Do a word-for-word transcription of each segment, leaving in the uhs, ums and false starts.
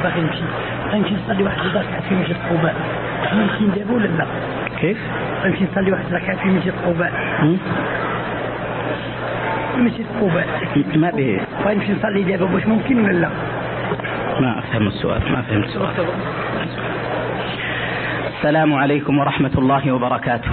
باغي نمشي غنمشي نصلي واحد الركعة في مسجد قباء، نمشي ندابو ولا لا؟ كيف؟ غنمشي نصلي واحد الركعة في مسجد قباء. مسجد قباء ما به. غنمشي نصلي دابا واش ممكن ولا لا؟ ما أفهم السؤال، ما فهمت السؤال. السلام عليكم ورحمة الله وبركاته.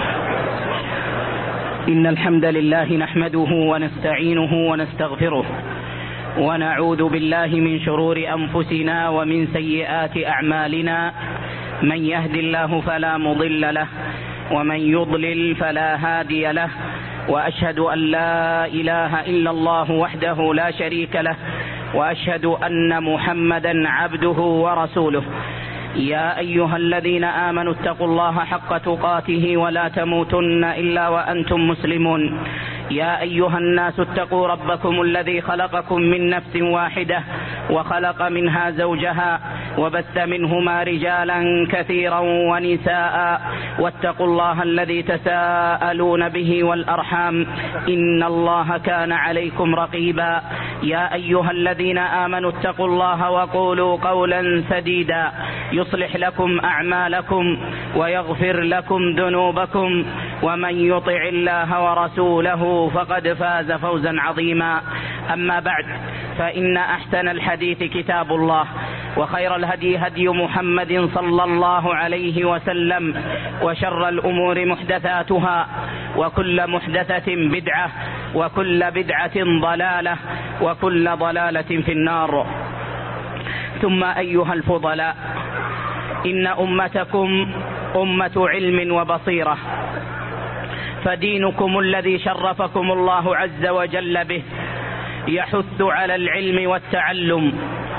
إن الحمد لله نحمده ونستعينه ونستغفره ونعوذ بالله من شرور أنفسنا ومن سيئات أعمالنا، من يهد الله فلا مضل له ومن يضلل فلا هادي له، وأشهد أن لا إله إلا الله وحده لا شريك له، وأشهد أن محمدا عبده ورسوله. يا أيها الذين آمنوا اتقوا الله حق تقاته ولا تموتن إلا وأنتم مسلمون. يا أيها الناس اتقوا ربكم الذي خلقكم من نفس واحدة وخلق منها زوجها وبث منهما رجالا كثيرا ونساء، واتقوا الله الذي تساءلون به والأرحام إن الله كان عليكم رقيبا. يا أيها الذين آمنوا اتقوا الله وقولوا قولا سديدا يصلح لكم أعمالكم ويغفر لكم ذنوبكم، ومن يطع الله ورسوله فقد فاز فوزا عظيما. أما بعد، فإن أحسن الحديث كتاب الله، وخير الهدي هدي محمد صلى الله عليه وسلم، وشر الأمور محدثاتها، وكل محدثة بدعة، وكل بدعة ضلالة، وكل ضلالة في النار. ثم أيها الفضلاء، إن أمتكم أمة علم وبصيرة، فدينكم الذي شرفكم الله عز وجل به يحث على العلم والتعلم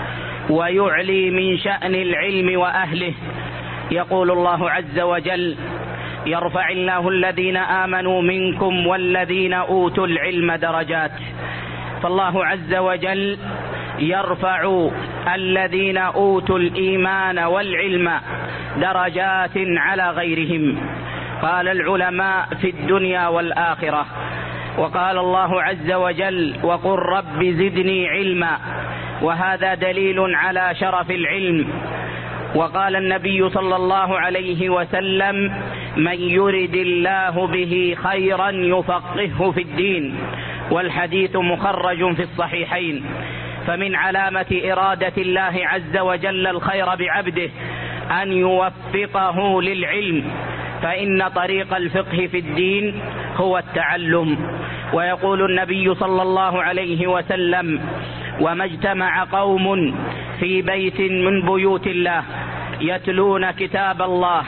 ويعلي من شأن العلم وأهله. يقول الله عز وجل: يرفع الله الذين آمنوا منكم والذين أوتوا العلم درجات. فالله عز وجل يرفع الذين أوتوا الإيمان والعلم درجات على غيرهم. قال العلماء في الدنيا والآخرة. وقال الله عز وجل: وقل رب زدني علما، وهذا دليل على شرف العلم. وقال النبي صلى الله عليه وسلم: من يرد الله به خيرا يفقهه في الدين. والحديث مخرج في الصحيحين. فمن علامة إرادة الله عز وجل الخير بعبده أن يوفقه للعلم، فإن طريق الفقه في الدين هو التعلم. ويقول النبي صلى الله عليه وسلم: وما اجتمع قوم في بيت من بيوت الله يتلون كتاب الله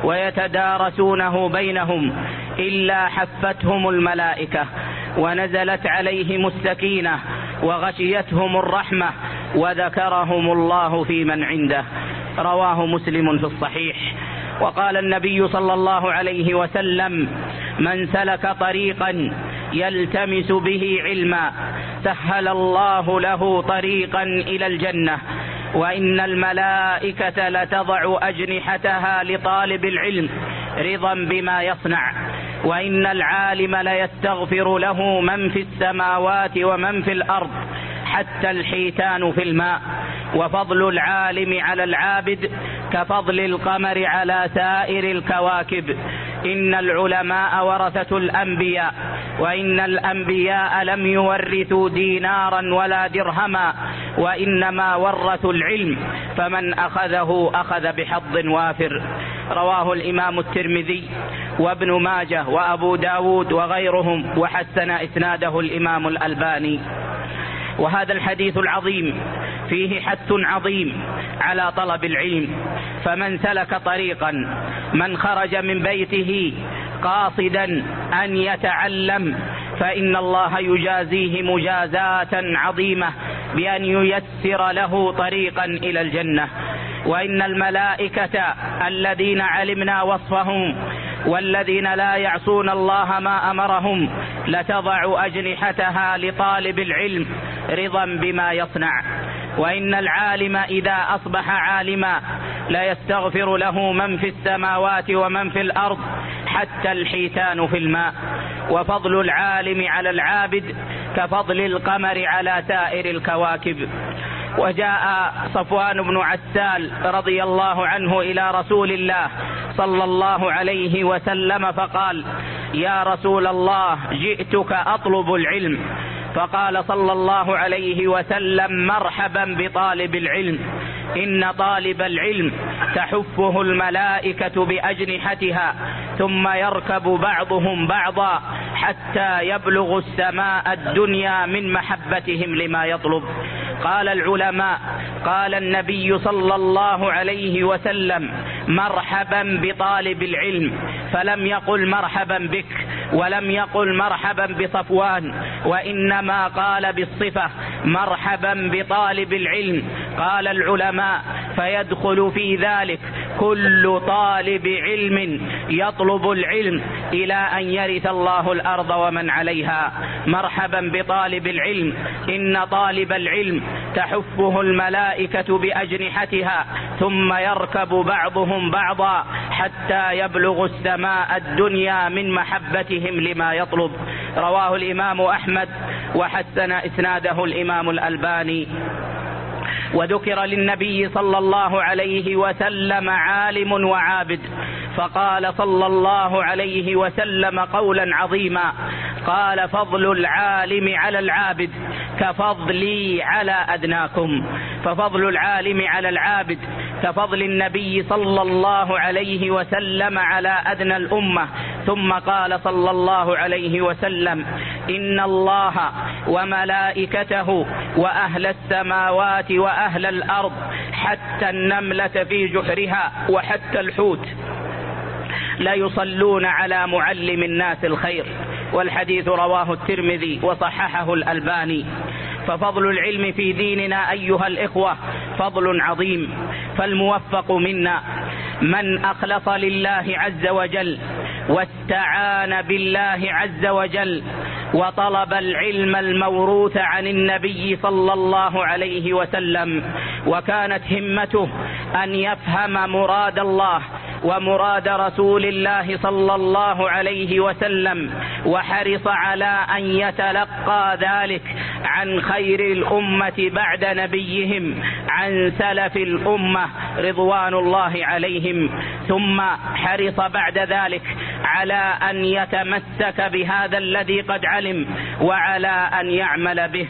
ويتدارسونه بينهم إلا حفتهم الملائكة ونزلت عليهم السكينة وغشيتهم الرحمة وذكرهم الله في من عنده. رواه مسلم في الصحيح. وقال النبي صلى الله عليه وسلم: من سلك طريقا يلتمس به علما سهل الله له طريقا إلى الجنة، وإن الملائكة لتضع أجنحتها لطالب العلم رضا بما يصنع، وإن العالم ليستغفر له من في السماوات ومن في الأرض حتى الحيتان في الماء. وفضل العالم على العابد كفضل القمر على سائر الكواكب. إن العلماء ورثة الأنبياء، وإن الأنبياء لم يورثوا دينارا ولا درهما، وإنما ورثوا العلم، فمن أخذه أخذ بحظ وافر. رواه الإمام الترمذي وابن ماجه وأبو داود وغيرهم، وحسن إسناده الإمام الألباني. وهذا الحديث العظيم فيه حث عظيم على طلب العلم. فمن سلك طريقا، من خرج من بيته قاصدا أن يتعلم، فإن الله يجازيه مجازاة عظيمة بأن ييسر له طريقا إلى الجنة. وإن الملائكة الذين علمنا وصفهم والذين لا يعصون الله ما أمرهم لتضع أجنحتها لطالب العلم رضا بما يصنع. وإن العالم إذا أصبح عالما لا يستغفر له من في السماوات ومن في الأرض حتى الحيتان في الماء. وفضل العالم على العابد كفضل القمر على سائر الكواكب. وجاء صفوان بن عسال رضي الله عنه إلى رسول الله صلى الله عليه وسلم فقال: يا رسول الله، جئتك أطلب العلم. فقال صلى الله عليه وسلم: مرحبا بطالب العلم، إن طالب العلم تحفه الملائكة بأجنحتها ثم يركب بعضهم بعضا حتى يبلغ السماء الدنيا من محبتهم لما يطلب. قال العلماء: قال النبي صلى الله عليه وسلم: مرحبا بطالب العلم، فلم يقل مرحبا بك، ولم يقل مرحبا بصفوان، وإنما قال بالصفة: مرحبا بطالب العلم. قال العلماء: فيدخل في ذلك كل طالب علم يطلب العلم إلى أن يرث الله الأرض ومن عليها. مرحبا بطالب العلم، إن طالب العلم تحفه الملائكة بأجنحتها ثم يركب بعضهم بعضا حتى يبلغ السماء الدنيا من محبتهم لما يطلب. رواه الإمام أحمد وحسن إسناده الإمام الألباني. وذكر للنبي صلى الله عليه وسلم عالم وعابد، فقال صلى الله عليه وسلم قولا عظيما، قال: فضل العالم على العابد كفضلي على أدناكم. ففضل العالم على العابد كفضل النبي صلى الله عليه وسلم على أدنى الأمة. ثم قال صلى الله عليه وسلم: إن الله وملائكته وأهل السماوات وأهل الأرض حتى النملة في جحرها وحتى الحوت لا يصلون على معلم الناس الخير. والحديث رواه الترمذي وصححه الألباني. ففضل العلم في ديننا أيها الإخوة فضل عظيم، فالموفق منا من أخلص لله عز وجل واستعان بالله عز وجل وطلب العلم الموروث عن النبي صلى الله عليه وسلم، وكانت همته أن يفهم مراد الله ومراد رسول الله صلى الله عليه وسلم، وحرص على أن يتلقى ذلك عن خير الأمة بعد نبيهم، عن سلف الأمة رضوان الله عليهم. ثم حرص بعد ذلك على أن يتمسك بهذا الذي قد علم وعلى أن يعمل به.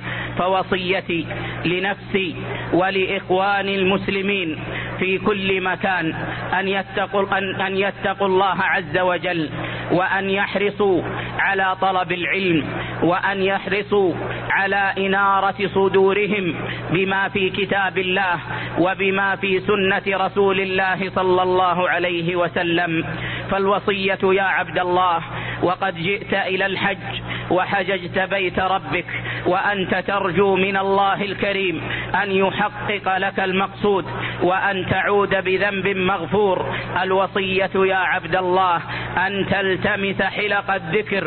فوصيتي لنفسي ولإخوان المسلمين في كل مكان أن يتقوا, أن, أن يتقوا الله عز وجل، وأن يحرصوا على طلب العلم، وأن يحرصوا على إنارة صدورهم بما في كتاب الله وبما في سنة رسول الله صلى الله عليه وسلم. فالوصية يا عبد الله، وقد جئت إلى الحج وحججت بيت ربك وأنت ترجو من الله الكريم أن يحقق لك المقصود وأن تعود بذنب مغفور. الوصية يا عبد الله أن تلتمس حلق الذكر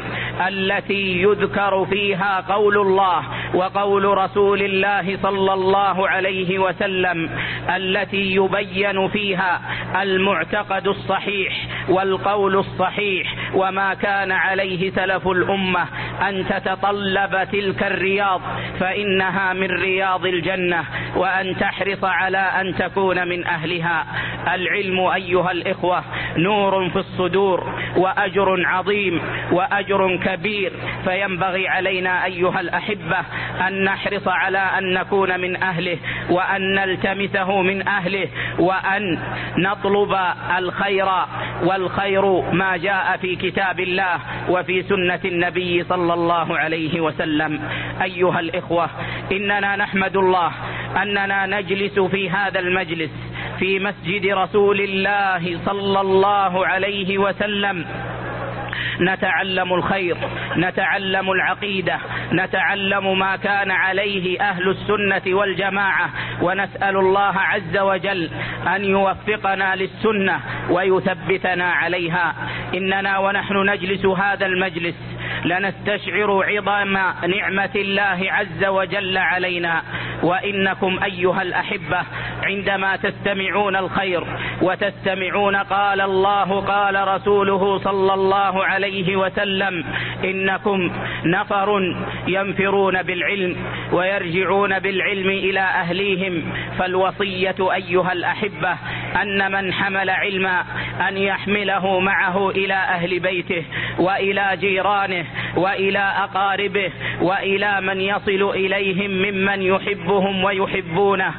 التي يذكر فيها قول الله وقول رسول الله صلى الله عليه وسلم، التي يبين فيها المعتقد الصحيح والقول الصحيح وما كان عليه سلف الأمة. أن تتطلب تلك الرياض فإنها من رياض الجنة، وأن تحرص على أن تكون من أهلها. العلم أيها الإخوة نور في الصدور وأجر عظيم وأجر كبير، فينبغي علينا أيها الأحبة أن نحرص على أن نكون من أهله، وأن نلتمسه من أهله، وأن نطلب الخير، والخير ما جاء في كتاب الله وفي سنة النبي صلى الله عليه وسلم. أيها الإخوة، إننا نحمد الله أننا نجلس في هذا المجلس في مسجد رسول الله صلى الله عليه وسلم، نتعلم الخير، نتعلم العقيدة، نتعلم ما كان عليه أهل السنة والجماعة، ونسأل الله عز وجل أن يوفقنا للسنة ويثبتنا عليها. إننا ونحن نجلس هذا المجلس لنستشعر عظم نعمة الله عز وجل علينا. وإنكم أيها الأحبة عندما تستمعون الخير وتستمعون قال الله قال رسوله صلى الله عليه وسلم، إنكم نفر ينفرون بالعلم ويرجعون بالعلم إلى أهليهم. فالوصية أيها الأحبة أن من حمل علما أن يحمله معه إلى أهل بيته وإلى جيرانه وإلى أقاربه وإلى من يصل إليهم ممن يحبهم ويحبونه،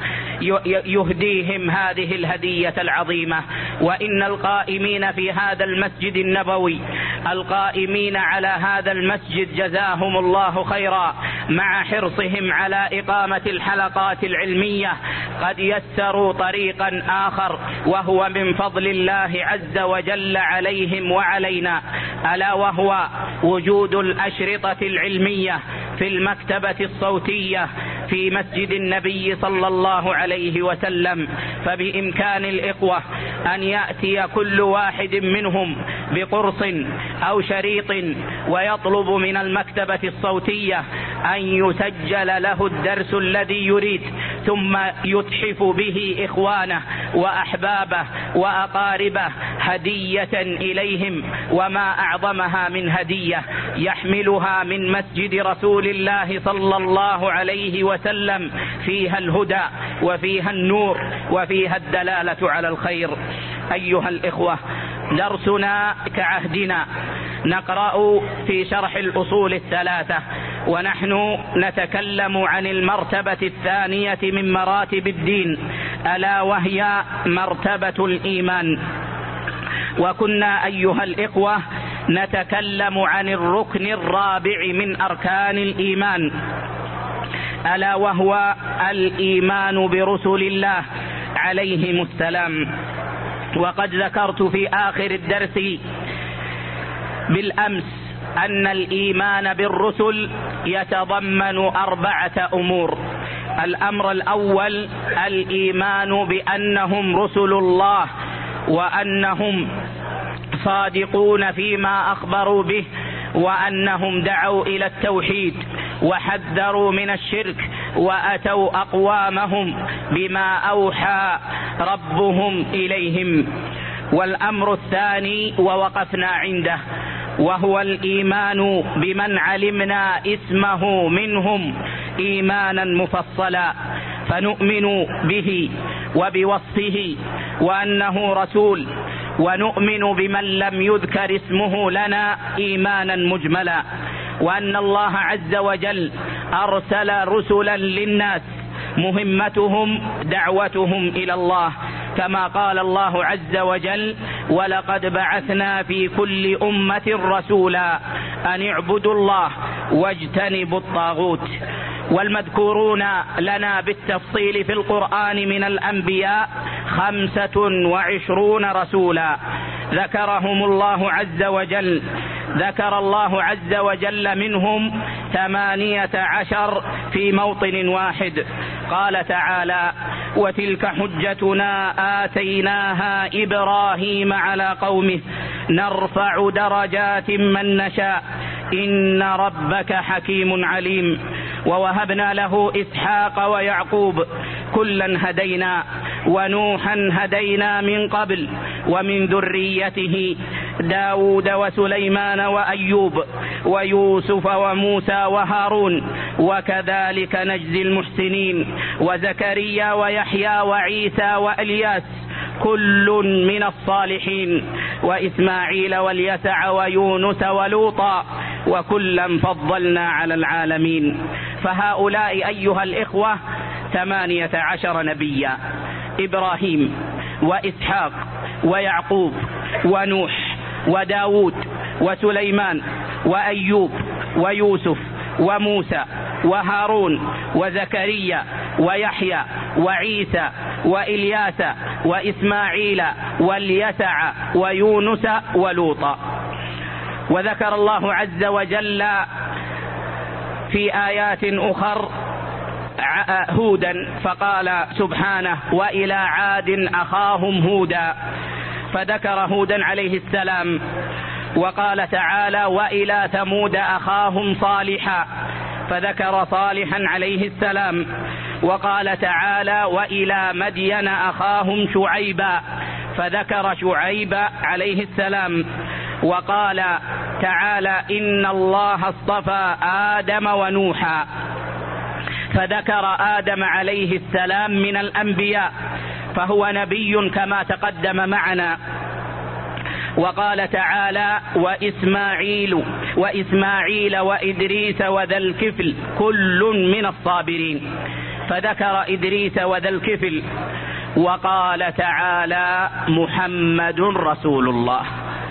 يهديهم هذه الهدية العظيمة. وإن القائمين في هذا المسجد النبوي، القائمين على هذا المسجد جزاهم الله خيرا، مع حرصهم على إقامة الحلقات العلمية قد يسروا طريقا آخر وهو من فضل الله عز وجل عليهم وعلينا، ألا وهو وجود الأشرطة العلمية في المكتبة الصوتية في مسجد النبي صلى الله عليه وسلم. فبإمكان الإخوة أن يأتي كل واحد منهم بقرص أو شريط ويطلب من المكتبة الصوتية أن يسجل له الدرس الذي يريد، ثم يتحف به إخوانه وأحبابه وأقاربه هدية إليهم. وما أعظمها من هدية يحملها من مسجد رسول الله صلى الله عليه وسلم، فيها الهدى وفيها النور وفيها الدلالة على الخير. أيها الإخوة، درسنا كعهدنا نقرأ في شرح الأصول الثلاثة، ونحن نتكلم عن المرتبة الثانية من مراتب الدين، ألا وهي مرتبة الإيمان. وكنا أيها الإخوة نتكلم عن الركن الرابع من أركان الإيمان، ألا وهو الإيمان برسل الله عليهم السلام. وقد ذكرت في آخر الدرس بالأمس أن الإيمان بالرسل يتضمن أربعة أمور. الأمر الأول الإيمان بأنهم رسل الله، وأنهم صادقون فيما أخبروا به، وأنهم دعوا إلى التوحيد وحذروا من الشرك وأتوا أقوامهم بما أوحى ربهم إليهم. والأمر الثاني ووقفنا عنده وهو الإيمان بمن علمنا اسمه منهم إيمانا مفصلا، فنؤمن به وبوصفه وأنه رسول، ونؤمن بمن لم يذكر اسمه لنا إيمانا مجملا، وأن الله عز وجل أرسل رسلا للناس مهمتهم دعوتهم إلى الله، كما قال الله عز وجل: ولقد بعثنا في كل أمة رسولا أن اعبدوا الله واجتنبوا الطاغوت. والمذكورون لنا بالتفصيل في القرآن من الأنبياء خمسة وعشرون رسولا ذكرهم الله عز وجل ذكر الله عز وجل منهم ثمانية عشر في موطن واحد. قال تعالى: وتلك حجتنا آتيناها إبراهيم على قومه نرفع درجات من نشاء إن ربك حكيم عليم. ووهبنا له إسحاق ويعقوب كلا هدينا ونوحا هدينا من قبل ومن ذريته داود وسليمان وأيوب ويوسف وموسى وهارون وكذلك نجزي المحسنين وزكريا ويحيى وعيسى وإلياس كل من الصالحين وإسماعيل واليسع ويونس ولوطا وكلا فضلنا على العالمين. فهؤلاء أيها الإخوة ثمانية عشر نبيا: إبراهيم وإسحاق ويعقوب ونوح وداود وسليمان وأيوب ويوسف وموسى وهارون وزكريا ويحيى وعيسى وإلياس وإسماعيل واليسع ويونس ولوطا. وذكر الله عز وجل في آيات أخر هودا فقال سبحانه: وإلى عاد أخاهم هودا، فذكر هودا عليه السلام. وقال تعالى: وإلى ثمود أخاهم صالحا، فذكر صالحا عليه السلام. وقال تعالى: وإلى مدين أخاهم شعيبا، فذكر شعيب عليه السلام. وقال تعالى: إن الله اصطفى آدم ونوحا، فذكر آدم عليه السلام من الأنبياء، فهو نبي كما تقدم معنا. وقال تعالى: وإسماعيل وإسماعيل وإدريس وذا الكفل كل من الصابرين، فذكر إدريس وذا الكفل. وقال تعالى: محمد رسول الله،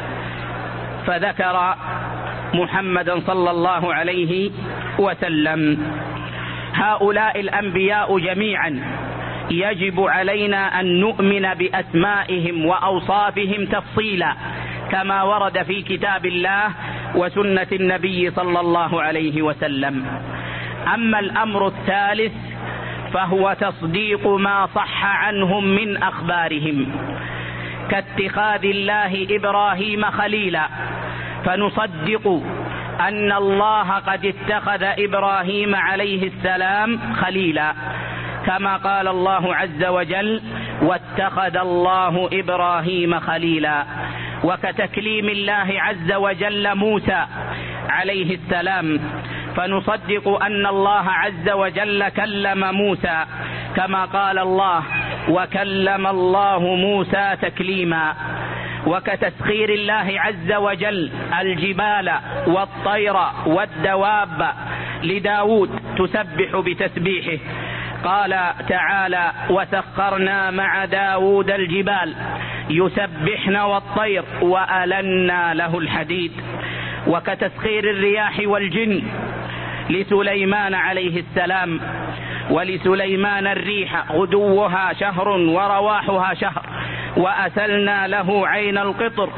فذكر محمدا صلى الله عليه وسلم. هؤلاء الأنبياء جميعا يجب علينا أن نؤمن بأسمائهم وأوصافهم تفصيلا كما ورد في كتاب الله وسنة النبي صلى الله عليه وسلم. أما الأمر الثالث فهو تصديق ما صح عنهم من أخبارهم، كاتخاذ الله إبراهيم خليلا، فنصدق أن الله قد اتخذ إبراهيم عليه السلام خليلا، كما قال الله عز وجل: واتخذ الله إبراهيم خليلا. وكتكليم الله عز وجل موسى عليه السلام، فنصدق أن الله عز وجل كلم موسى، كما قال الله: وكلم الله موسى تكليما. وكتسخير الله عز وجل الجبال والطير والدواب لداود تسبح بتسبيحه، قال تعالى: وسخرنا مع داود الجبال يسبحن والطير وألنا له الحديد. وكتسخير الرياح والجن لسليمان عليه السلام، ولسليمان الريح غدوها شهر ورواحها شهر وأسلنا له عين القطر.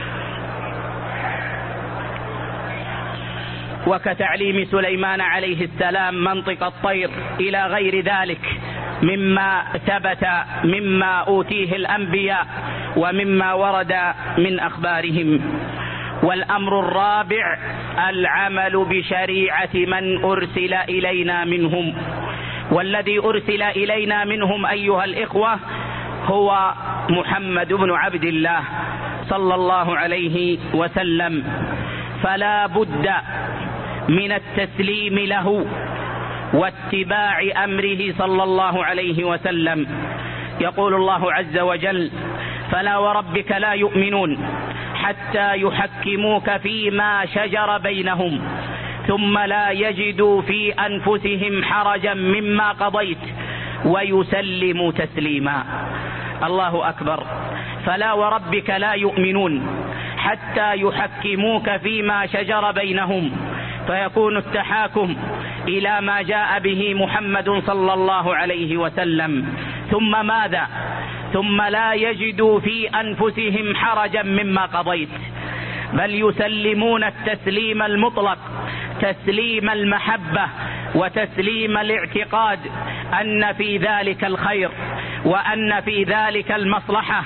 وكتعليم سليمان عليه السلام منطق الطير إلى غير ذلك مما ثبت مما أوتيه الأنبياء ومما ورد من أخبارهم. والأمر الرابع العمل بشريعة من أرسل إلينا منهم، والذي أرسل إلينا منهم أيها الإخوة هو محمد بن عبد الله صلى الله عليه وسلم، فلا بد من التسليم له واتباع أمره صلى الله عليه وسلم. يقول الله عز وجل: فلا وربك لا يؤمنون حتى يحكموك فيما شجر بينهم ثم لا يجدوا في أنفسهم حرجا مما قضيت ويسلموا تسليما. الله أكبر. فلا وربك لا يؤمنون حتى يحكموك فيما شجر بينهم، فيكون التحاكم إلى ما جاء به محمد صلى الله عليه وسلم. ثم ماذا؟ ثم لا يجدوا في أنفسهم حرجا مما قضيت، بل يسلمون التسليم المطلق، تسليم المحبة وتسليم الاعتقاد أن في ذلك الخير وأن في ذلك المصلحة.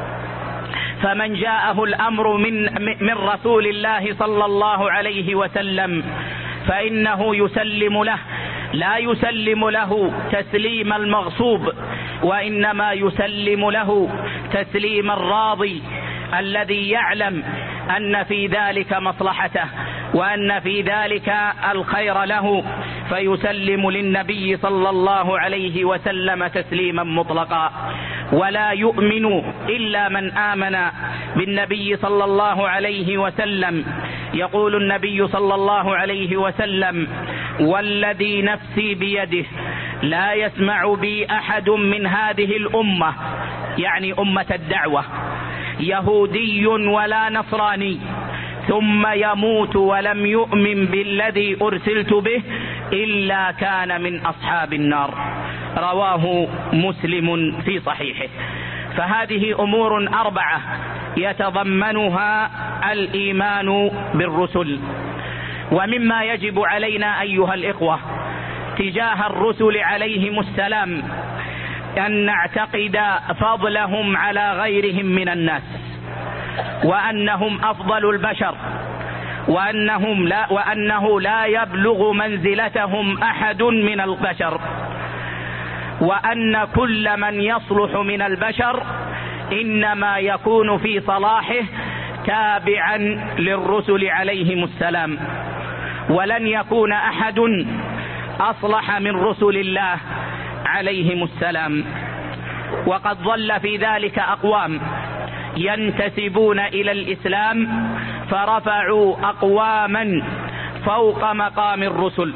فمن جاءه الأمر من من رسول الله صلى الله عليه وسلم فإنه يسلم له، لا يسلم له تسليم المغصوب، وإنما يسلم له تسليم الراضي الذي يعلم أن في ذلك مصلحته وأن في ذلك الخير له، فيسلم للنبي صلى الله عليه وسلم تسليما مطلقا. ولا يؤمن إلا من آمن بالنبي صلى الله عليه وسلم. يقول النبي صلى الله عليه وسلم: والذي نفسي بيده لا يسمع بي أحد من هذه الأمة، يعني أمة الدعوة، يهودي ولا نصراني، ثم يموت ولم يؤمن بالذي أرسلت به إلا كان من أصحاب النار. رواه مسلم في صحيحه. فهذه أمور أربعة يتضمنها الإيمان بالرسل. ومما يجب علينا أيها الإخوة تجاه الرسل عليهم السلام أن نعتقد فضلهم على غيرهم من الناس، وأنهم أفضل البشر، وأنهم لا وأنه لا يبلغ منزلتهم أحد من البشر، وأن كل من يصلح من البشر إنما يكون في صلاحه تابعا للرسل عليهم السلام. ولن يكون أحد أصلح من رسل الله عليهم السلام. وقد ظل في ذلك أقوام ينتسبون إلى الإسلام فرفعوا أقواما فوق مقام الرسل،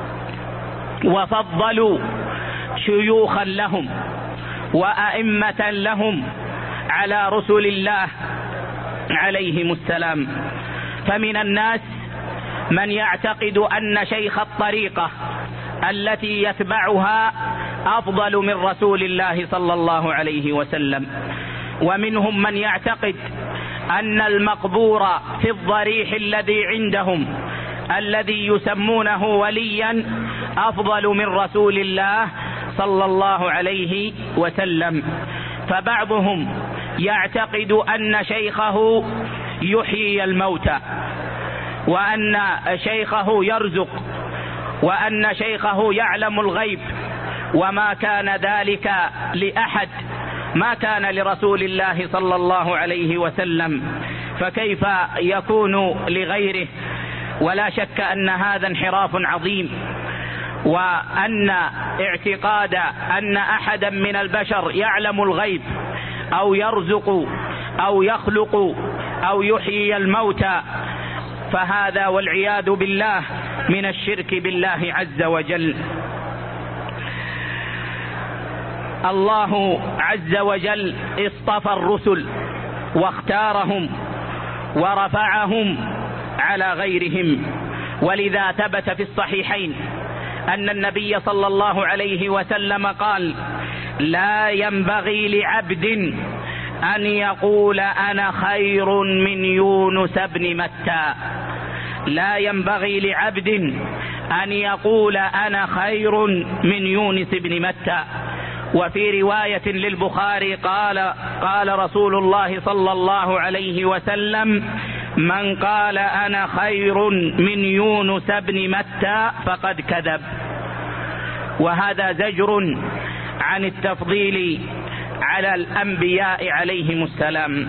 وفضلوا شيوخا لهم وأئمة لهم على رسل الله عليهم السلام. فمن الناس من يعتقد أن شيخ الطريقة التي يتبعها أفضل من رسول الله صلى الله عليه وسلم، ومنهم من يعتقد أن المقبور في الضريح الذي عندهم الذي يسمونه وليا أفضل من رسول الله صلى الله عليه وسلم. فبعضهم يعتقد أن شيخه يحيي الموتى، وأن شيخه يرزق، وأن شيخه يعلم الغيب، وما كان ذلك لأحد، ما كان لرسول الله صلى الله عليه وسلم، فكيف يكون لغيره؟ ولا شك أن هذا انحراف عظيم، وأن اعتقاد أن أحدا من البشر يعلم الغيب أو يرزق أو يخلق أو يحيي الموتى فهذا والعياذ بالله من الشرك بالله عز وجل. الله عز وجل اصطفى الرسل واختارهم ورفعهم على غيرهم، ولذا ثبت في الصحيحين أن النبي صلى الله عليه وسلم قال: لا ينبغي لعبد أن يقول أنا خير من يونس بن متى. لا ينبغي لعبد أن يقول أنا خير من يونس بن متى. وفي رواية للبخاري قال قال رسول الله صلى الله عليه وسلم: من قال أنا خير من يونس بن متى فقد كذب. وهذا زجر عن التفضيل على الأنبياء عليهم السلام.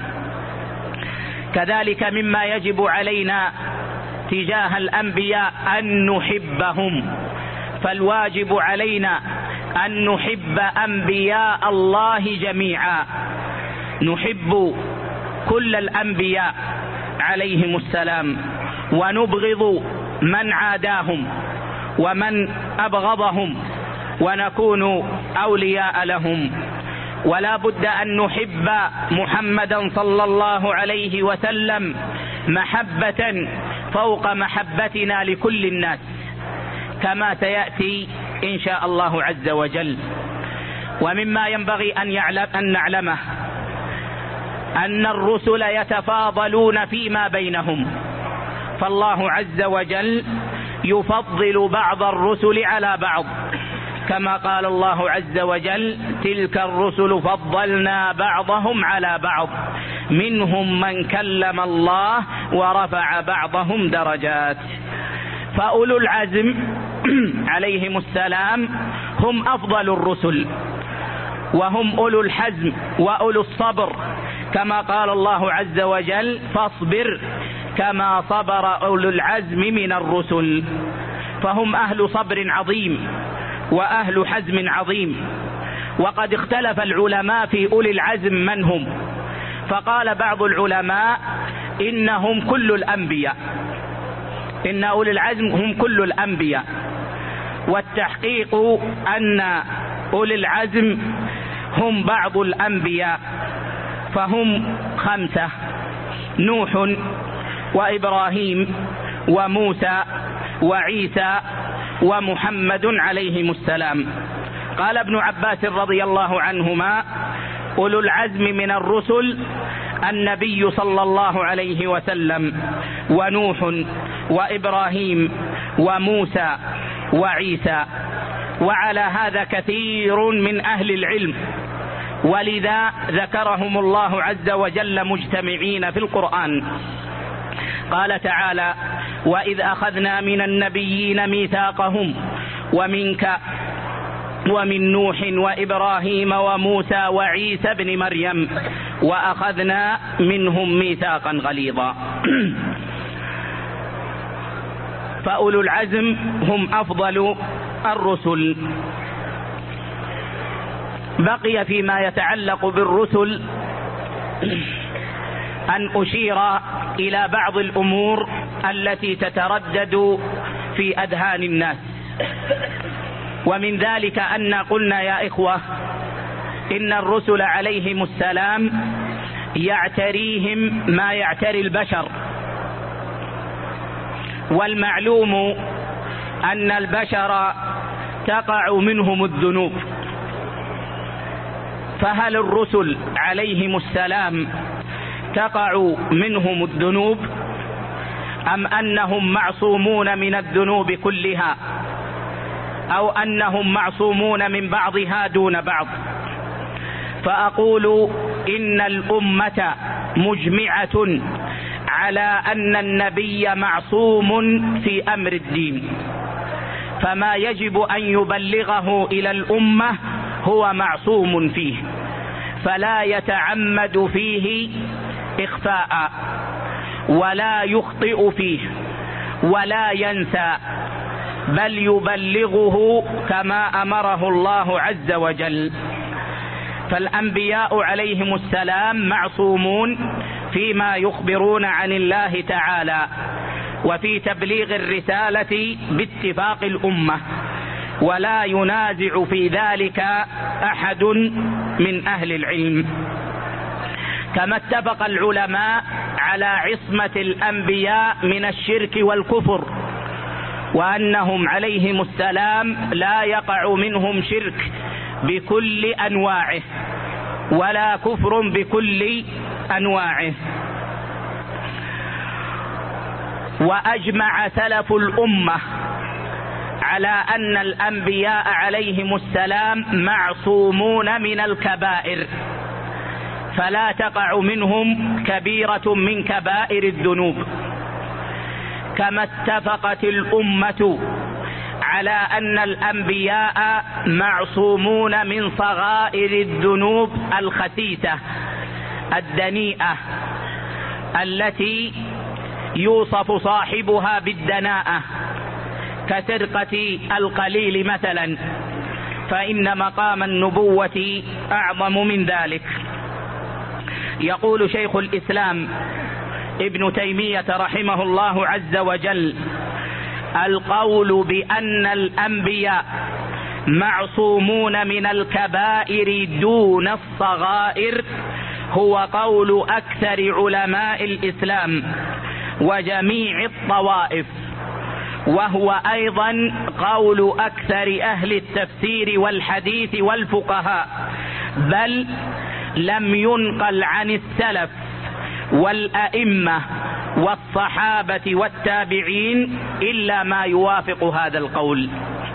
كذلك مما يجب علينا تجاه الأنبياء أن نحبهم، فالواجب علينا أن نحب أنبياء الله جميعا، نحب كل الأنبياء عليهم السلام، ونبغض من عاداهم ومن أبغضهم، ونكون أولياء لهم. ولا بد أن نحب محمدا صلى الله عليه وسلم محبة فوق محبتنا لكل الناس، كما سيأتي إن شاء الله عز وجل. ومما ينبغي أن, يعلم أن نعلمه أن الرسل يتفاضلون فيما بينهم، فالله عز وجل يفضل بعض الرسل على بعض، كما قال الله عز وجل: تلك الرسل فضلنا بعضهم على بعض منهم من كلم الله ورفع بعضهم درجات. فأولو العزم عليهم السلام هم أفضل الرسل، وهم أولو الحزم وأولو الصبر، كما قال الله عز وجل: فاصبر كما صبر أولو العزم من الرسل. فهم أهل صبر عظيم وأهل حزم عظيم. وقد اختلف العلماء في أولي العزم من هم، فقال بعض العلماء إنهم كل الأنبياء، إن أولي العزم هم كل الأنبياء. والتحقيق أن أولي العزم هم بعض الأنبياء، فهم خمسة: نوح وإبراهيم وموسى وعيسى ومحمد عليهم السلام. قال ابن عباس رضي الله عنهما: أولو العزم من الرسل النبي صلى الله عليه وسلم، ونوح وإبراهيم وموسى وعيسى. وعلى هذا كثير من أهل العلم، ولذا ذكرهم الله عز وجل مجتمعين في القرآن. قال تعالى: وإذ أخذنا من النبيين ميثاقهم ومنك ومن نوح وإبراهيم وموسى وعيسى بن مريم وأخذنا منهم ميثاقا غليظا. فأولو العزم هم أفضل الرسل. بقي فيما يتعلق بالرسل أن أشير إلى بعض الأمور التي تتردد في أذهان الناس، ومن ذلك أن قلنا يا إخوة إن الرسل عليهم السلام يعتريهم ما يعتري البشر، والمعلوم أن البشر تقع منهم الذنوب، فهل الرسل عليهم السلام تقع منهم الذنوب أم أنهم معصومون من الذنوب كلها، أو أنهم معصومون من بعضها دون بعض؟ فأقول إن الأمة مجمعة على أن النبي معصوم في أمر الدين، فما يجب أن يبلغه إلى الأمة هو معصوم فيه، فلا يتعمد فيه إخفاء ولا يخطئ فيه ولا ينسى، بل يبلغه كما أمره الله عز وجل. فالأنبياء عليهم السلام معصومون فيما يخبرون عن الله تعالى وفي تبليغ الرسالة باتفاق الأمة، ولا ينازع في ذلك أحد من أهل العلم. كما اتفق العلماء على عصمة الأنبياء من الشرك والكفر، وأنهم عليهم السلام لا يقع منهم شرك بكل أنواعه ولا كفر بكل أنواعه. وأجمع سلف الأمة على أن الأنبياء عليهم السلام معصومون من الكبائر، فلا تقع منهم كبيرة من كبائر الذنوب. كما اتفقت الأمة على أن الأنبياء معصومون من صغائر الذنوب الخسيسة الدنيئة التي يوصف صاحبها بالدناءة، كسرقة القليل مثلا، فإن مقام النبوة أعظم من ذلك. يقول شيخ الإسلام ابن تيمية رحمه الله عز وجل: القول بأن الأنبياء معصومون من الكبائر دون الصغائر هو قول أكثر علماء الإسلام وجميع الطوائف، وهو أيضا قول أكثر أهل التفسير والحديث والفقهاء، بل لم ينقل عن السلف والأئمة والصحابة والتابعين إلا ما يوافق هذا القول.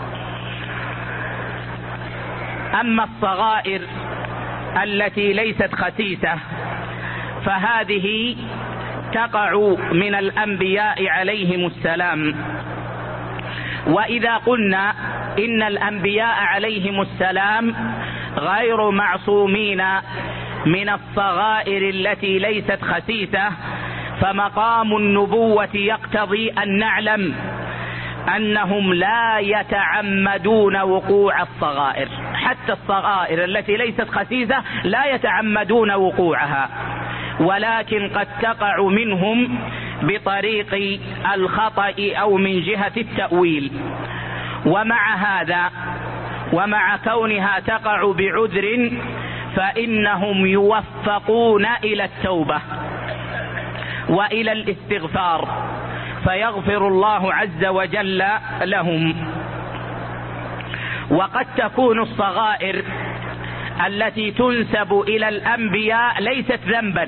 أما الصغائر التي ليست خسيسة فهذه تقع من الأنبياء عليهم السلام. وإذا قلنا إن الأنبياء عليهم السلام غير معصومين من الصغائر التي ليست خسيسة، فمقام النبوة يقتضي أن نعلم أنهم لا يتعمدون وقوع الصغائر، حتى الصغائر التي ليست خسيسة لا يتعمدون وقوعها، ولكن قد تقع منهم بطريق الخطأ أو من جهة التأويل. ومع هذا ومع كونها تقع بعذر فإنهم يوفقون إلى التوبة وإلى الاستغفار، فيغفر الله عز وجل لهم. وقد تكون الصغائر التي تنسب إلى الأنبياء ليست ذنبا،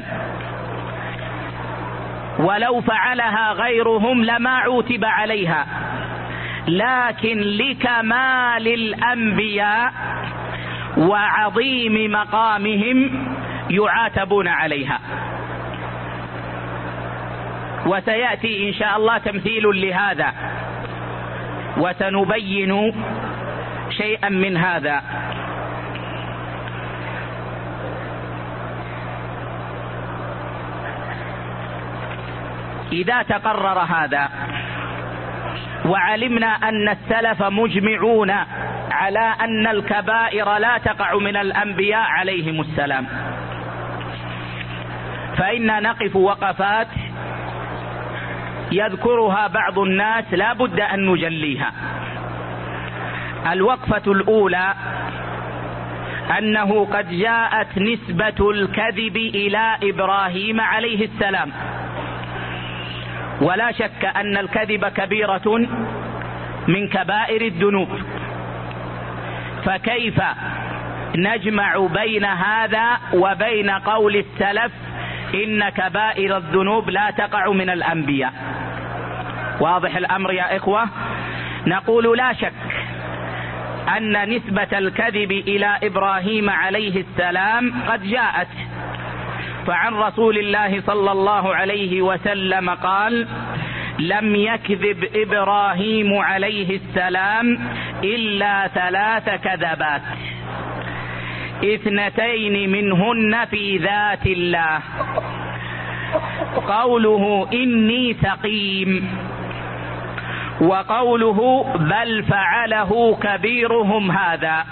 ولو فعلها غيرهم لما عوتب عليها، لكن لكمال الأنبياء وعظيم مقامهم يعاتبون عليها. وسيأتي إن شاء الله تمثيل لهذا، وسنبين شيئا من هذا. إذا تقرر هذا وعلمنا أن السلف مجمعون على أن الكبائر لا تقع من الأنبياء عليهم السلام، فإنا نقف وقفات يذكرها بعض الناس لا بد أن نجليها. الوقفة الأولى أنه قد جاءت نسبة الكذب إلى إبراهيم عليه السلام، ولا شك أن الكذب كبيرة من كبائر الذنوب، فكيف نجمع بين هذا وبين قول السلف إن كبائر الذنوب لا تقع من الأنبياء؟ واضح الأمر يا إخوة. نقول لا شك أن نسبة الكذب إلى إبراهيم عليه السلام قد جاءت، فعن رسول الله صلى الله عليه وسلم قال: لم يكذب إبراهيم عليه السلام إلا ثلاث كذبات، اثنتين منهن في ذات الله، قوله إني سقيم، وقوله بل فعله كبيرهم هذا.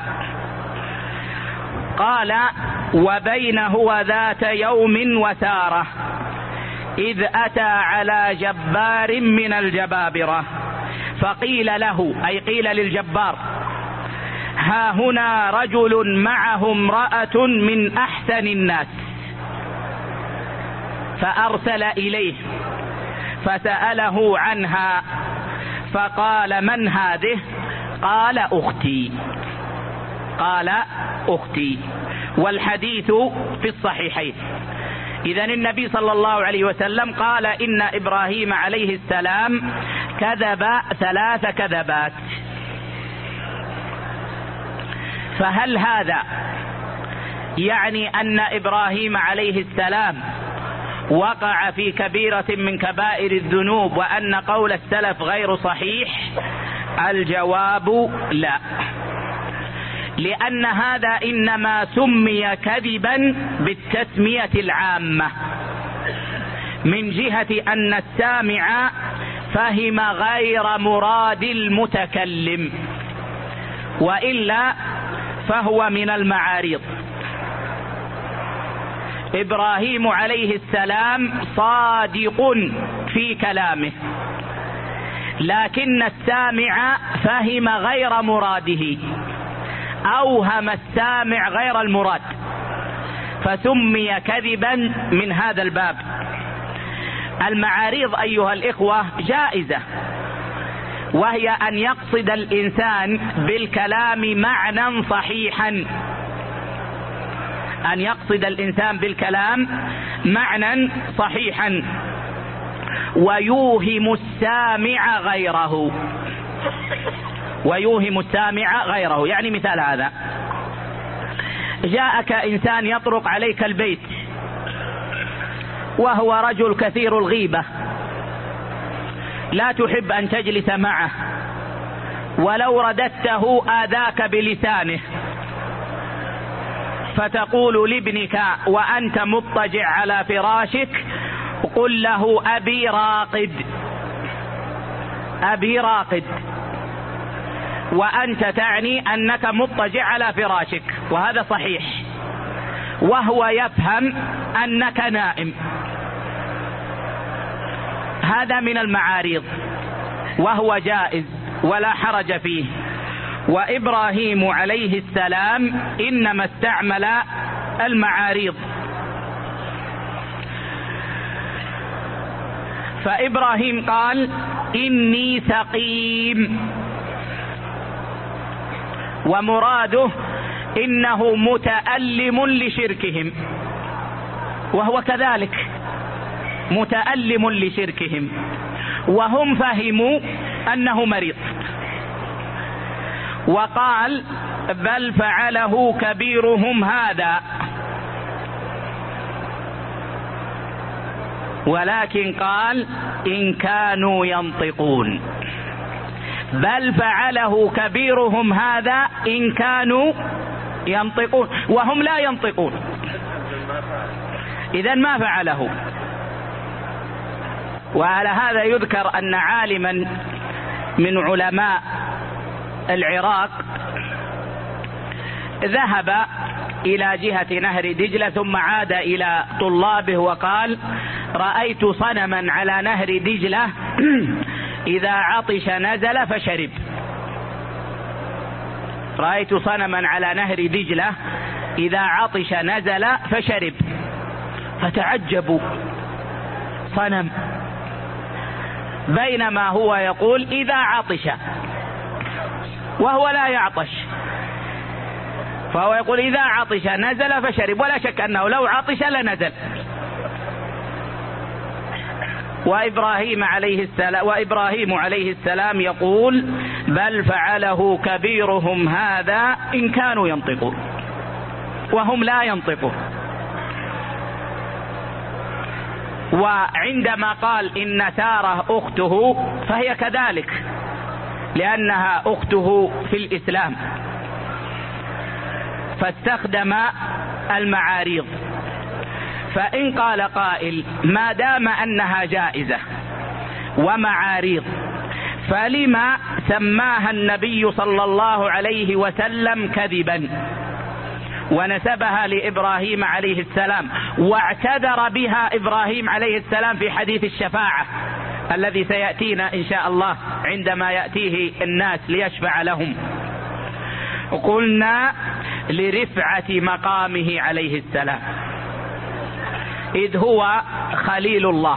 قال: وبينه وذات يوم وسارة إذ أتى على جبار من الجبابرة فقيل له، أي قيل للجبار: ها هنا رجل معه امرأة من أحسن الناس، فأرسل إليه فسأله عنها فقال: من هذه؟ قال: أختي. قال: أختي. والحديث في الصحيحين. إذن النبي صلى الله عليه وسلم قال إن إبراهيم عليه السلام كذب ثلاث كذبات. فهل هذا يعني أن إبراهيم عليه السلام وقع في كبيرة من كبائر الذنوب وأن قول السلف غير صحيح؟ الجواب لا، لأن هذا إنما سمي كذبا بالتسمية العامة، من جهة أن السامع فهم غير مراد المتكلم، وإلا فهو من المعاريض. إبراهيم عليه السلام صادق في كلامه، لكن السامع فهم غير مراده، أوهم السامع غير المراد، فسمي كذبا من هذا الباب. المعاريض أيها الإخوة جائزة، وهي أن يقصد الإنسان بالكلام معنى صحيحا، أن يقصد الإنسان بالكلام معنى صحيحا ويوهم السامع غيره، ويوهم السامع غيره. يعني مثال هذا: جاءك إنسان يطرق عليك البيت وهو رجل كثير الغيبة، لا تحب أن تجلس معه، ولو رددته آذاك بلسانه، فتقول لابنك وأنت مضطجع على فراشك: قل له أبي راقد، أبي راقد، وأنت تعني أنك مضطجع على فراشك، وهذا صحيح، وهو يفهم أنك نائم. هذا من المعاريض وهو جائز ولا حرج فيه. وإبراهيم عليه السلام إنما استعمل المعاريض. فإبراهيم قال: إني سقيم، ومراده إنه متألم لشركهم، وهو كذلك متألم لشركهم، وهم فهموا أنه مريض. وقال: بل فعله كبيرهم هذا، ولكن قال: إن كانوا ينطقون. بل فعله كبيرهم هذا إن كانوا ينطقون، وهم لا ينطقون، إذن ما فعله. وعلى هذا يذكر أن عالما من علماء العراق ذهب إلى جهة نهر دجلة ثم عاد إلى طلابه وقال: رأيت صنما على نهر دجلة إذا عطش نزل فشرب. رأيت صنما على نهر دجلة إذا عطش نزل فشرب. فتعجبوا، صنم بينما هو يقول إذا عطش وهو لا يعطش، فهو يقول إذا عطش نزل فشرب، ولا شك أنه لو عطش لنزل. وإبراهيم عليه السلام وإبراهيم عليه السلام يقول: بل فعله كبيرهم هذا إن كانوا ينطقون، وهم لا ينطقون. وعندما قال إن سارة أخته فهي كذلك، لأنها أخته في الإسلام، فاستخدم المعاريض. فإن قال قائل: ما دام أنها جائزة ومعاريض فلما سماها النبي صلى الله عليه وسلم كذبا ونسبها لإبراهيم عليه السلام، واعتذر بها إبراهيم عليه السلام في حديث الشفاعة الذي سيأتينا إن شاء الله عندما يأتيه الناس ليشفع لهم؟ قلنا: لرفعة مقامه عليه السلام، إذ هو خليل الله،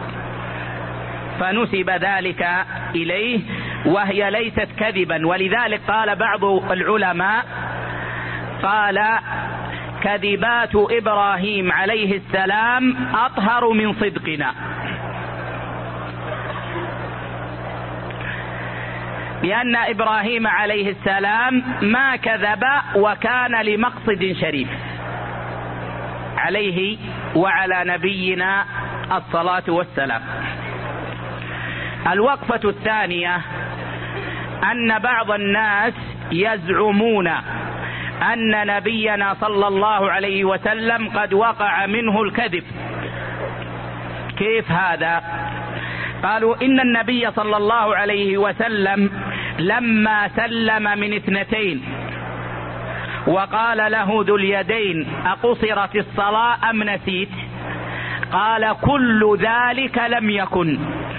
فنسب ذلك إليه، وهي ليست كذبا. ولذلك قال بعض العلماء، قال: كذبات إبراهيم عليه السلام أطهر من صدقنا، لأن إبراهيم عليه السلام ما كذب وكان لمقصد شريف، عليه وعلى نبينا الصلاة والسلام. الوقفة الثانية أن بعض الناس يزعمون أن نبينا صلى الله عليه وسلم قد وقع منه الكذب. كيف هذا؟ قالوا: إن النبي صلى الله عليه وسلم لما سلم من اثنتين وقال له ذو اليدين: أقصرت الصلاة أم نسيت؟ قال: كل ذلك لم يكن،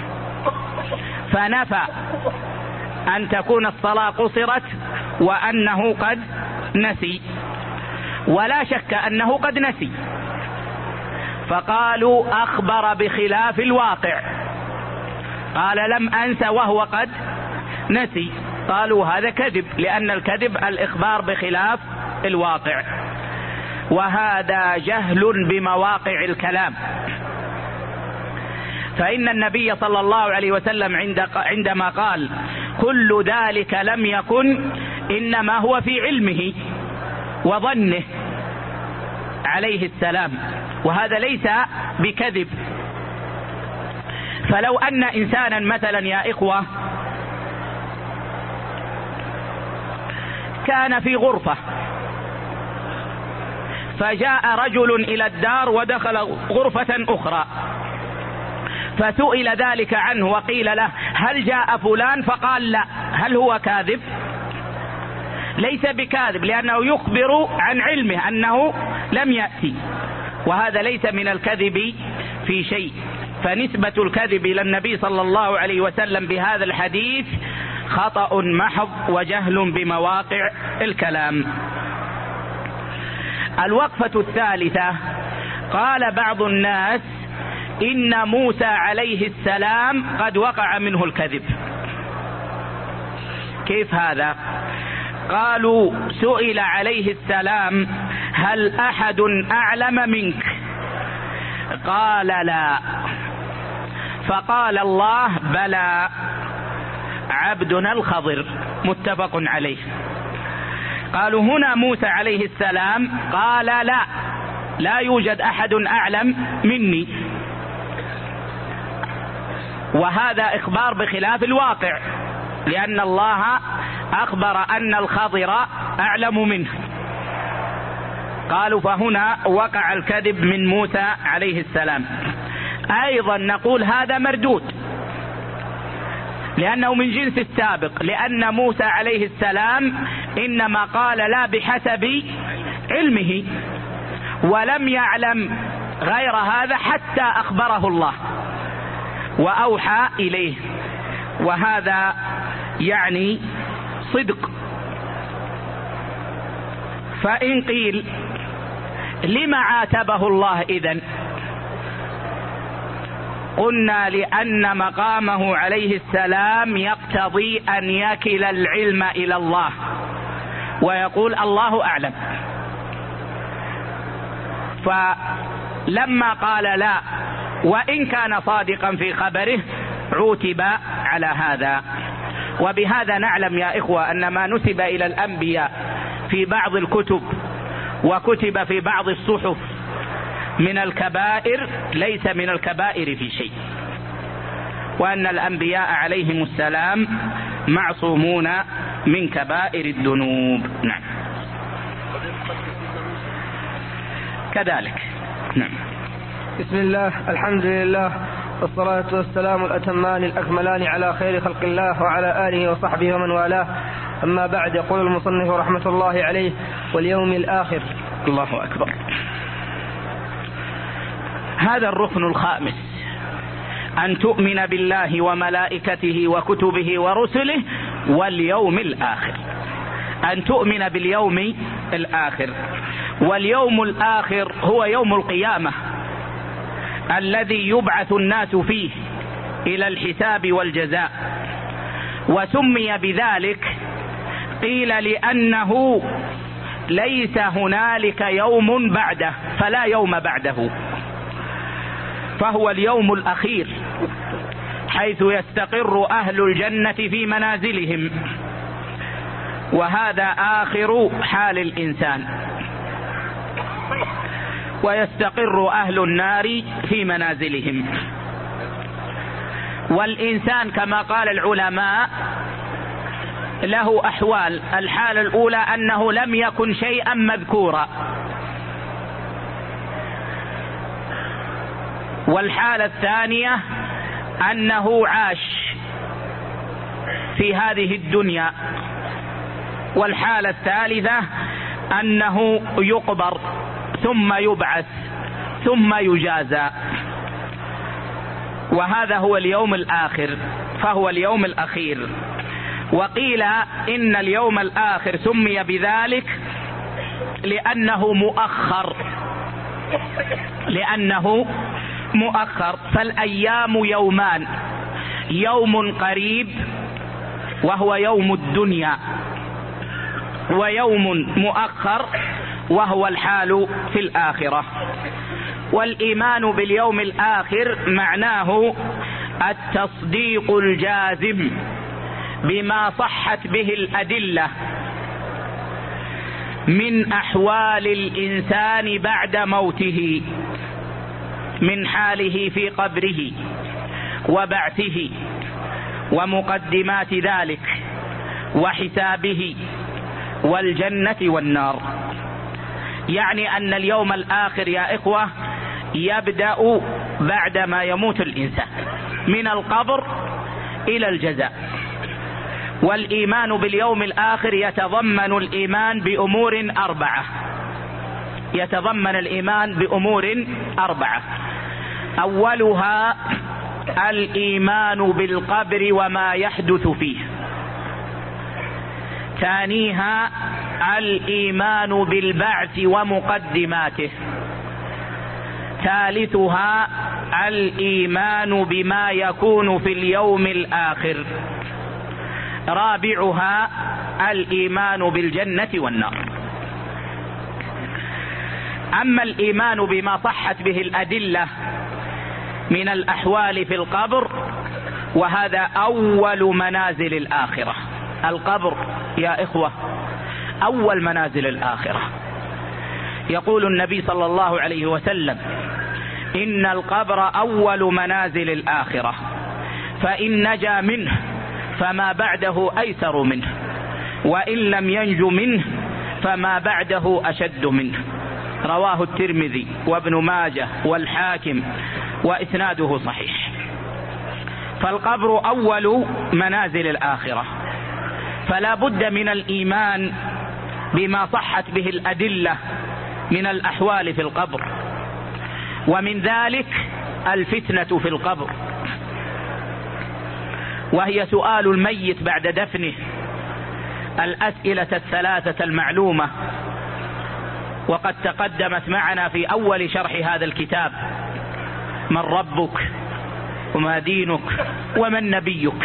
فنفى أن تكون الصلاة قصرت وأنه قد نسي، ولا شك أنه قد نسي. فقالوا: أخبر بخلاف الواقع، قال: لم أنس وهو قد نسي. قالوا: هذا كذب، لأن الكذب الإخبار بخلاف الواقع، وهذا جهل بمواقع الكلام. فإن النبي صلى الله عليه وسلم عندما قال كل ذلك لم يكن، إنما هو في علمه وظنه عليه السلام، وهذا ليس بكذب. فلو أن إنسانا مثلا يا إخوة كان في غرفة، فجاء رجل إلى الدار ودخل غرفة أخرى، فسئل ذلك عنه وقيل له: هل جاء فلان؟ فقال: لا. هل هو كاذب؟ ليس بكاذب، لأنه يخبر عن علمه أنه لم يأتي، وهذا ليس من الكذب في شيء. فنسبة الكذب إلى النبي صلى الله عليه وسلم بهذا الحديث خطأ محض وجهل بمواقع الكلام. الوقفة الثالثة: قال بعض الناس إن موسى عليه السلام قد وقع منه الكذب. كيف هذا؟ قالوا: سئل عليه السلام: هل أحد أعلم منك؟ قال: لا. فقال الله: بلى، عبدنا الخضر. متفق عليه. قالوا: هنا موسى عليه السلام قال: لا، لا يوجد أحد أعلم مني، وهذا إخبار بخلاف الواقع، لأن الله أخبر أن الخضر أعلم منه. قالوا: فهنا وقع الكذب من موسى عليه السلام. أيضا نقول هذا مردود، لأنه من جنس السابق، لأن موسى عليه السلام إنما قال لا بحسب علمه، ولم يعلم غير هذا حتى أخبره الله وأوحى إليه، وهذا يعني صدق. فإن قيل لما عاتبه الله إذن؟ قلنا لأن مقامه عليه السلام يقتضي أن يكل العلم إلى الله ويقول الله أعلم، فلما قال لا وإن كان صادقا في خبره عوتب على هذا. وبهذا نعلم يا إخوة أن ما نسب إلى الأنبياء في بعض الكتب وكتب في بعض الصحف من الكبائر ليس من الكبائر في شيء، وأن الأنبياء عليهم السلام معصومون من كبائر الذنوب. نعم كذلك. نعم. بسم الله، الحمد لله، والصلاة والسلام الأتمان الأكملان على خير خلق الله وعلى آله وصحبه ومن والاه، أما بعد. يقول المصنف رحمة الله عليه: واليوم الآخر. الله أكبر. هذا الركن الخامس، أن تؤمن بالله وملائكته وكتبه ورسله واليوم الآخر، أن تؤمن باليوم الآخر. واليوم الآخر هو يوم القيامة الذي يبعث الناس فيه إلى الحساب والجزاء، وسمي بذلك قيل لأنه ليس هنالك يوم بعده، فلا يوم بعده، فهو اليوم الأخير حيث يستقر أهل الجنة في منازلهم، وهذا آخر حال الإنسان، ويستقر أهل النار في منازلهم. والإنسان كما قال العلماء له أحوال. الحالة الأولى أنه لم يكن شيئا مذكورا، والحالة الثانية أنه عاش في هذه الدنيا، والحالة الثالثة أنه يقبر ثم يبعث ثم يجازى، وهذا هو اليوم الآخر، فهو اليوم الأخير. وقيل إن اليوم الآخر سمي بذلك لأنه مؤخر، لأنه مؤخر. فالأيام يومان، يوم قريب وهو يوم الدنيا، ويوم مؤخر وهو الحال في الآخرة. والإيمان باليوم الآخر معناه التصديق الجازم بما صحت به الأدلة من أحوال الإنسان بعد موته، من حاله في قبره وبعثه ومقدمات ذلك وحسابه والجنة والنار. يعني أن اليوم الآخر يا إخوة يبدأ بعدما يموت الإنسان من القبر إلى الجزاء. والإيمان باليوم الآخر يتضمن الإيمان بأمور أربعة، يتضمن الإيمان بأمور أربعة. أولها الإيمان بالقبر وما يحدث فيه، ثانيها الإيمان بالبعث ومقدماته، ثالثها الإيمان بما يكون في اليوم الآخر، رابعها الإيمان بالجنة والنار. أما الإيمان بما صحت به الأدلة من الأحوال في القبر، وهذا أول منازل الآخرة. القبر يا إخوة أول منازل الآخرة. يقول النبي صلى الله عليه وسلم: إن القبر أول منازل الآخرة، فإن نجا منه فما بعده أيسر منه، وإن لم ينج منه فما بعده أشد منه. رواه الترمذي وابن ماجه والحاكم وإسناده صحيح. فالقبر أول منازل الآخرة، فلا بد من الإيمان بما صحت به الأدلة من الأحوال في القبر، ومن ذلك الفتنة في القبر، وهي سؤال الميت بعد دفنه، الأسئلة الثلاثة المعلومة، وقد تقدمت معنا في أول شرح هذا الكتاب: من ربك، وما دينك، ومن نبيك.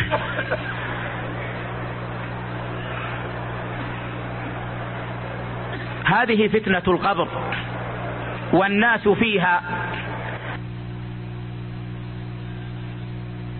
هذه فتنة القبر، والناس فيها